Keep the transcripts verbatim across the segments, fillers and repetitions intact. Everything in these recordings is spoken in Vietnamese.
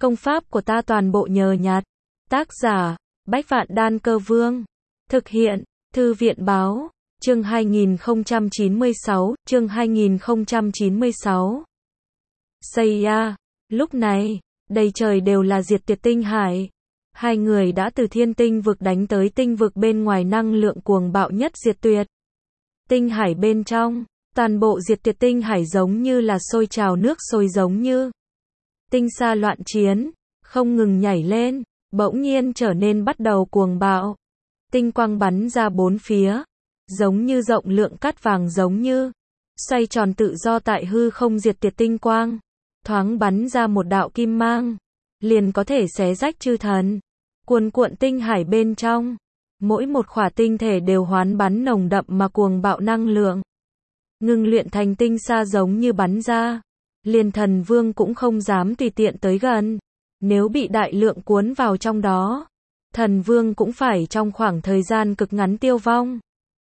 Công pháp của ta toàn bộ nhờ nhặt. Tác giả, Bách Vạn Đan Cơ Vương. Thực hiện, Thư viện Báo. Chương hai nghìn không trăm chín mươi sáu, chương hai nghìn không trăm chín mươi sáu. Seiya, lúc này, đầy trời đều là diệt tiệt tinh hải. Hai người đã từ thiên tinh vực đánh tới tinh vực bên ngoài năng lượng cuồng bạo nhất diệt tuyệt. Tinh hải bên trong, toàn bộ diệt tiệt tinh hải giống như là sôi trào nước sôi giống như tinh sa loạn chiến, không ngừng nhảy lên, bỗng nhiên trở nên bắt đầu cuồng bạo. Tinh quang bắn ra bốn phía, giống như rộng lượng cát vàng giống như xoay tròn tự do tại hư không diệt tiệt tinh quang, thoáng bắn ra một đạo kim mang, liền có thể xé rách chư thần. Cuồn cuộn tinh hải bên trong, mỗi một khỏa tinh thể đều hoán bắn nồng đậm mà cuồng bạo năng lượng, ngưng luyện thành tinh sa giống như bắn ra, liền thần vương cũng không dám tùy tiện tới gần. Nếu bị đại lượng cuốn vào trong đó, thần vương cũng phải trong khoảng thời gian cực ngắn tiêu vong.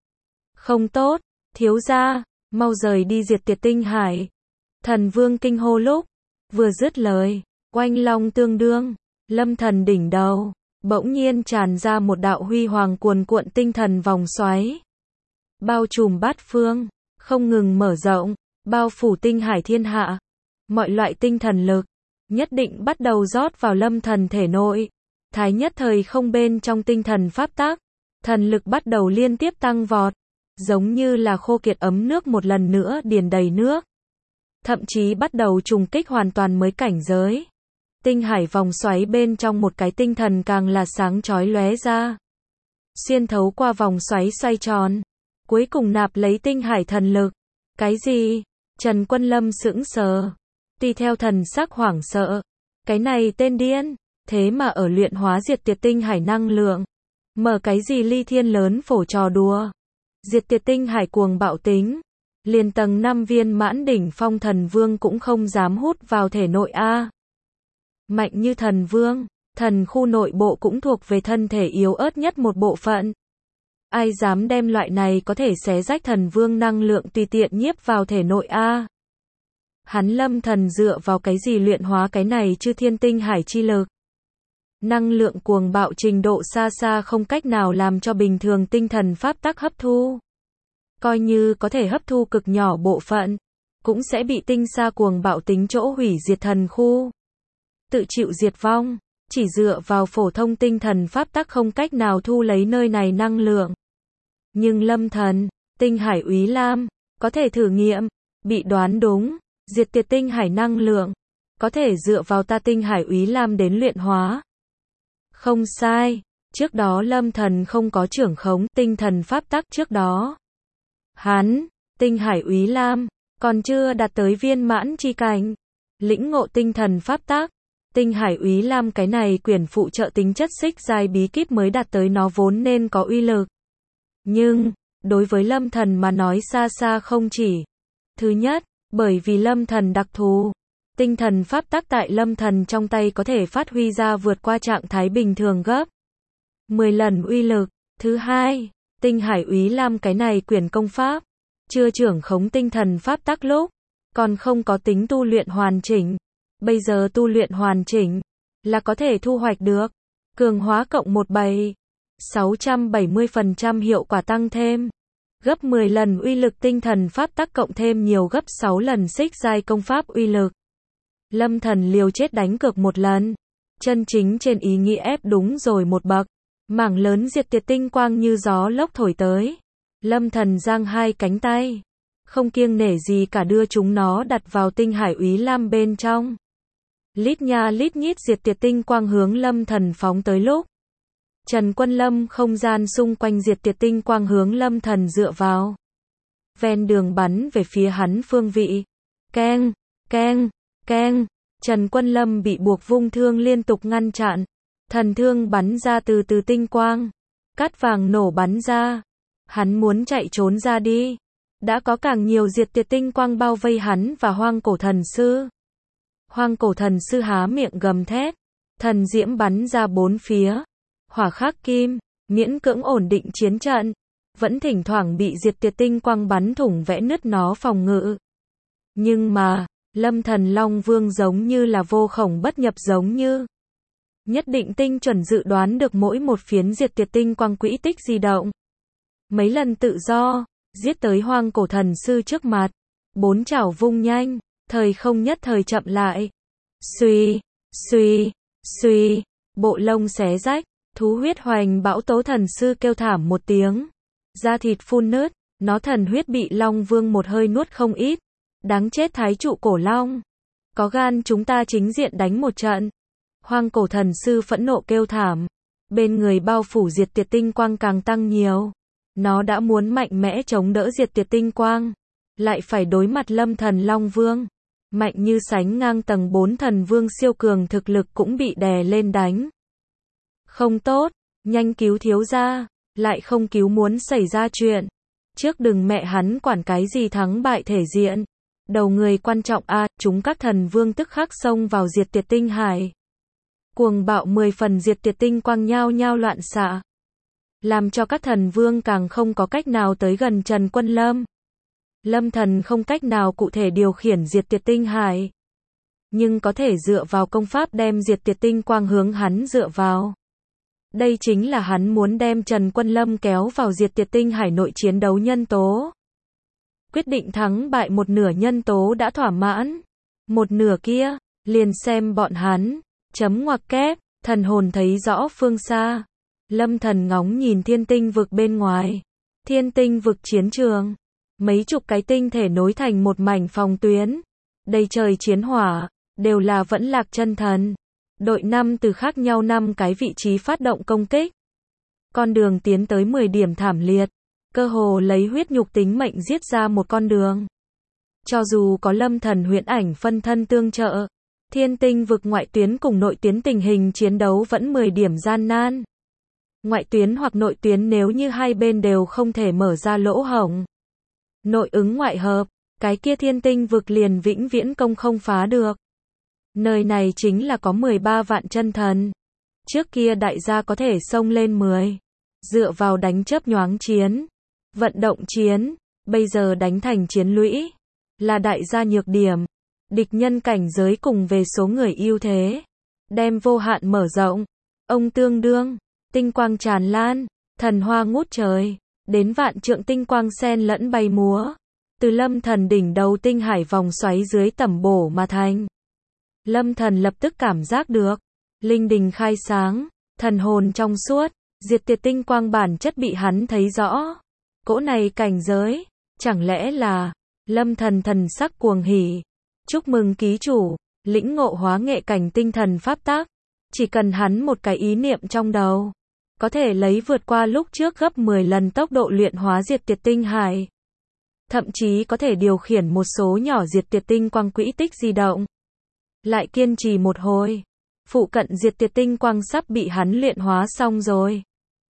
Không tốt, thiếu gia, mau rời đi diệt tiệt tinh hải. Thần vương kinh hô lúc vừa dứt lời, oanh long tương đương, lâm thần đỉnh đầu bỗng nhiên tràn ra một đạo huy hoàng cuồn cuộn tinh thần vòng xoáy, bao trùm bát phương, không ngừng mở rộng, bao phủ tinh hải thiên hạ. Mọi loại tinh thần lực nhất định bắt đầu rót vào lâm thần thể nội. Thái nhất thời không bên trong tinh thần pháp tắc, thần lực bắt đầu liên tiếp tăng vọt, giống như là khô kiệt ấm nước một lần nữa điền đầy nước, thậm chí bắt đầu trùng kích hoàn toàn mới cảnh giới. Tinh hải vòng xoáy bên trong một cái tinh thần càng là sáng chói lóe ra, xuyên thấu qua vòng xoáy xoay tròn, cuối cùng nạp lấy tinh hải thần lực. Cái gì? Trần Quân Lâm sững sờ, tùy theo thần sắc hoảng sợ. Cái này tên điên, thế mà ở luyện hóa diệt tiệt tinh hải năng lượng. Mở cái gì ly thiên lớn phổ trò đùa. Diệt tiệt tinh hải cuồng bạo tính, liền tầng năm viên mãn đỉnh phong thần vương cũng không dám hút vào thể nội a. Mạnh như thần vương, thần khu nội bộ cũng thuộc về thân thể yếu ớt nhất một bộ phận. Ai dám đem loại này có thể xé rách thần vương năng lượng tùy tiện nhiếp vào thể nội a? Hắn lâm thần dựa vào cái gì luyện hóa cái này chư thiên tinh hải chi lực? Năng lượng cuồng bạo trình độ xa xa không cách nào làm cho bình thường tinh thần pháp tắc hấp thu. Coi như có thể hấp thu cực nhỏ bộ phận, cũng sẽ bị tinh sa cuồng bạo tính chỗ hủy diệt thần khu, tự chịu diệt vong. Chỉ dựa vào phổ thông tinh thần pháp tắc không cách nào thu lấy nơi này năng lượng. Nhưng lâm thần, tinh hải úy lam, có thể thử nghiệm, bị đoán đúng, diệt tiệt tinh hải năng lượng, có thể dựa vào ta tinh hải úy lam đến luyện hóa. Không sai, trước đó lâm thần không có trưởng khống tinh thần pháp tắc trước đó. Hắn, tinh hải úy lam, còn chưa đạt tới viên mãn chi cảnh, lĩnh ngộ tinh thần pháp tắc. Tinh hải úy lam cái này quyển phụ trợ tính chất xích giai bí kíp mới đạt tới nó vốn nên có uy lực. Nhưng, đối với lâm thần mà nói xa xa không chỉ. Thứ nhất, bởi vì lâm thần đặc thù, tinh thần pháp tắc tại lâm thần trong tay có thể phát huy ra vượt qua trạng thái bình thường gấp mười lần uy lực. Thứ hai, tinh hải úy lam cái này quyển công pháp, chưa trưởng khống tinh thần pháp tắc lúc, còn không có tính tu luyện hoàn chỉnh. Bây giờ tu luyện hoàn chỉnh, là có thể thu hoạch được. Cường hóa cộng một bảy, sáu trăm bảy mươi phần trăm hiệu quả tăng thêm. Gấp mười lần uy lực tinh thần pháp tắc cộng thêm nhiều gấp sáu lần xích giai công pháp uy lực. Lâm thần liều chết đánh cược một lần. Chân chính trên ý nghĩa ép đúng rồi một bậc. Mảng lớn diệt tiệt tinh quang như gió lốc thổi tới. Lâm thần giang hai cánh tay, không kiêng nể gì cả đưa chúng nó đặt vào tinh hải úy lam bên trong. Lít nha lít nhít diệt tiệt tinh quang hướng lâm thần phóng tới lúc, Trần Quân Lâm không gian xung quanh diệt tiệt tinh quang hướng lâm thần dựa vào. Ven đường bắn về phía hắn phương vị. Keng, keng, keng. Trần Quân Lâm bị buộc vung thương liên tục ngăn chặn. Thần thương bắn ra từ từ tinh quang. Cát vàng nổ bắn ra. Hắn muốn chạy trốn ra đi. Đã có càng nhiều diệt tiệt tinh quang bao vây hắn và hoang cổ thần sư. Hoang cổ thần sư há miệng gầm thét. Thần diễm bắn ra bốn phía. Hỏa khắc kim, miễn cưỡng ổn định chiến trận. Vẫn thỉnh thoảng bị diệt tiệt tinh quang bắn thủng vẽ nứt nó phòng ngự. Nhưng mà, Lâm Thần Long Vương giống như là vô khổng bất nhập giống như. Nhất định tinh chuẩn dự đoán được mỗi một phiến diệt tiệt tinh quang quỹ tích di động. Mấy lần tự do, giết tới hoang cổ thần sư trước mặt. Bốn chảo vung nhanh, thời không nhất thời chậm lại. Xuy, xuy, xuy, bộ lông xé rách, thú huyết hoành bão tố thần sư kêu thảm một tiếng. Da thịt phun nứt, nó thần huyết bị Long Vương một hơi nuốt không ít. Đáng chết thái trụ cổ long. Có gan chúng ta chính diện đánh một trận. Hoang cổ thần sư phẫn nộ kêu thảm. Bên người bao phủ diệt tiệt tinh quang càng tăng nhiều. Nó đã muốn mạnh mẽ chống đỡ diệt tiệt tinh quang. Lại phải đối mặt Lâm Thần Long Vương. Mạnh như sánh ngang tầng bốn thần vương siêu cường thực lực cũng bị đè lên đánh. Không tốt, nhanh cứu thiếu gia, lại không cứu muốn xảy ra chuyện. Trước đừng mẹ hắn quản cái gì thắng bại thể diện. Đầu người quan trọng a, à, chúng các thần vương tức khắc xông vào diệt tiệt tinh hải. Cuồng bạo mười phần diệt tiệt tinh quang nhao nhao loạn xạ. Làm cho các thần vương càng không có cách nào tới gần Trần Quân Lâm. Lâm Thần không cách nào cụ thể điều khiển diệt tiệt tinh hải. Nhưng có thể dựa vào công pháp đem diệt tiệt tinh quang hướng hắn dựa vào. Đây chính là hắn muốn đem Trần Quân Lâm kéo vào diệt tiệt tinh hải nội chiến đấu nhân tố. Quyết định thắng bại một nửa nhân tố đã thỏa mãn. Một nửa kia, liền xem bọn hắn. Chấm ngoặc kép, thần hồn thấy rõ phương xa. Lâm Thần ngóng nhìn thiên tinh vực bên ngoài. Thiên tinh vực chiến trường. Mấy chục cái tinh thể nối thành một mảnh phòng tuyến. Đầy trời chiến hỏa, đều là vẫn lạc chân thần. Đội năm từ khác nhau năm cái vị trí phát động công kích. Con đường tiến tới mười điểm thảm liệt. Cơ hồ lấy huyết nhục tính mệnh giết ra một con đường. Cho dù có Lâm Thần huyễn ảnh phân thân tương trợ, thiên tinh vực ngoại tuyến cùng nội tuyến tình hình chiến đấu vẫn mười điểm gian nan. Ngoại tuyến hoặc nội tuyến nếu như hai bên đều không thể mở ra lỗ hổng. Nội ứng ngoại hợp, cái kia thiên tinh vực liền vĩnh viễn công không phá được. Nơi này chính là có mười ba vạn chân thần. Trước kia đại gia có thể xông lên mười. Dựa vào đánh chớp nhoáng chiến. Vận động chiến. Bây giờ đánh thành chiến lũy. Là đại gia nhược điểm. Địch nhân cảnh giới cùng về số người ưu thế. Đem vô hạn mở rộng. Ông tương đương. Tinh quang tràn lan. Thần hoa ngút trời. Đến vạn trượng tinh quang sen lẫn bay múa. Từ Lâm Thần đỉnh đầu tinh hải vòng xoáy dưới tẩm bổ mà thành. Lâm Thần lập tức cảm giác được. Linh đình khai sáng. Thần hồn trong suốt. Diệt tiệt tinh quang bản chất bị hắn thấy rõ. Cỗ này cảnh giới. Chẳng lẽ là. Lâm Thần thần sắc cuồng hỉ. Chúc mừng ký chủ. Lĩnh ngộ hóa nghệ cảnh tinh thần pháp tác. Chỉ cần hắn một cái ý niệm trong đầu. Có thể lấy vượt qua lúc trước gấp mười lần tốc độ luyện hóa diệt tiệt tinh hải. Thậm chí có thể điều khiển một số nhỏ diệt tiệt tinh quang quỹ tích di động. Lại kiên trì một hồi. Phụ cận diệt tiệt tinh quang sắp bị hắn luyện hóa xong rồi.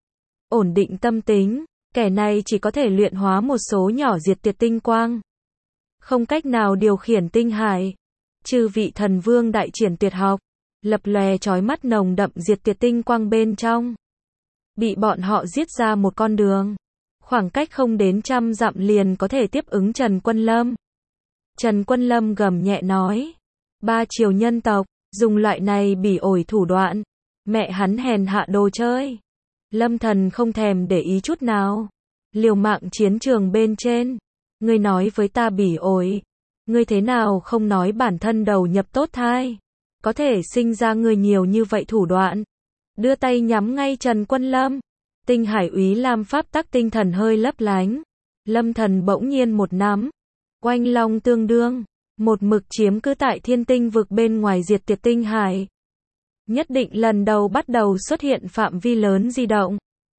Ổn định tâm tính. Kẻ này chỉ có thể luyện hóa một số nhỏ diệt tiệt tinh quang. Không cách nào điều khiển tinh hải. Chư vị thần vương đại triển tuyệt học. Lập lòe chói mắt nồng đậm diệt tiệt tinh quang bên trong. Bị bọn họ giết ra một con đường. Khoảng cách không đến trăm dặm liền có thể tiếp ứng Trần Quân Lâm. Trần Quân Lâm gầm nhẹ nói. Ba triều nhân tộc, dùng loại này bỉ ổi thủ đoạn. Mẹ hắn hèn hạ đồ chơi. Lâm Thần không thèm để ý chút nào. Liều mạng chiến trường bên trên. Ngươi nói với ta bỉ ổi. Ngươi thế nào không nói bản thân đầu nhập tốt thai. Có thể sinh ra người nhiều như vậy thủ đoạn. Đưa tay nhắm ngay Trần Quân Lâm. Tinh hải úy lam pháp tắc tinh thần hơi lấp lánh. Lâm Thần bỗng nhiên một nắm. Oanh long tương đương. Một mực chiếm cứ tại thiên tinh vực bên ngoài diệt tiệt tinh hải. Nhất định lần đầu bắt đầu xuất hiện phạm vi lớn di động.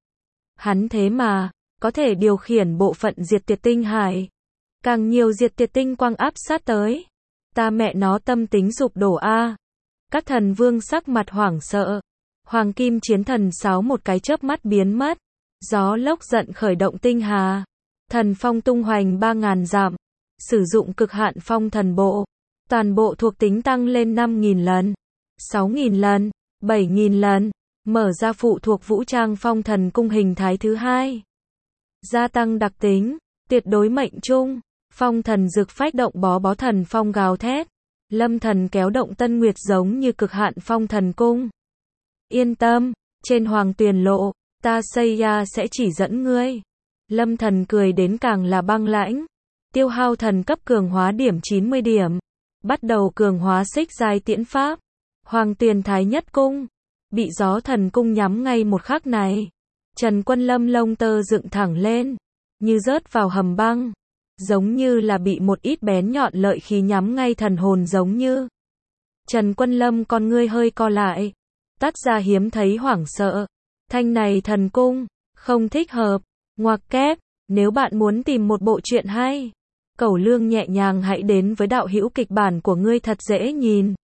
Hắn thế mà, có thể điều khiển bộ phận diệt tiệt tinh hải. Càng nhiều diệt tiệt tinh quang áp sát tới. Ta mẹ nó tâm tính sụp đổ a. Các thần vương sắc mặt hoảng sợ. Hoàng kim chiến thần sáo một cái chớp mắt biến mất. Gió lốc giận khởi động tinh hà. Thần phong tung hoành ba ngàn dặm. Sử dụng cực hạn phong thần bộ. Toàn bộ thuộc tính tăng lên năm nghìn lần. sáu nghìn lần. bảy nghìn lần. Mở ra phụ thuộc vũ trang phong thần cung hình thái thứ hai. Gia tăng đặc tính. Tuyệt đối mệnh trung. Phong thần dực phách động bó bó thần phong gào thét. Lâm Thần kéo động Tân Nguyệt giống như cực hạn phong thần cung. Yên tâm, trên Hoàng Tuyền Lộ, ta Seiya sẽ chỉ dẫn ngươi. Lâm Thần cười đến càng là băng lãnh. Tiêu hao thần cấp cường hóa điểm chín mươi điểm. Bắt đầu cường hóa xích giai tiễn pháp. Hoàng Tuyền Thái Nhất Cung. Bị gió thần cung nhắm ngay một khắc này. Trần Quân Lâm lông tơ dựng thẳng lên. Như rớt vào hầm băng. Giống như là bị một ít bén nhọn lợi khí nhắm ngay thần hồn giống như. Trần Quân Lâm con ngươi hơi co lại. Tắt ra hiếm thấy hoảng sợ. Thanh này thần cung. Không thích hợp. Ngoặc kép. Nếu bạn muốn tìm một bộ truyện hay. Cẩu Lương nhẹ nhàng hãy đến với đạo hữu kịch bản của ngươi thật dễ nhìn.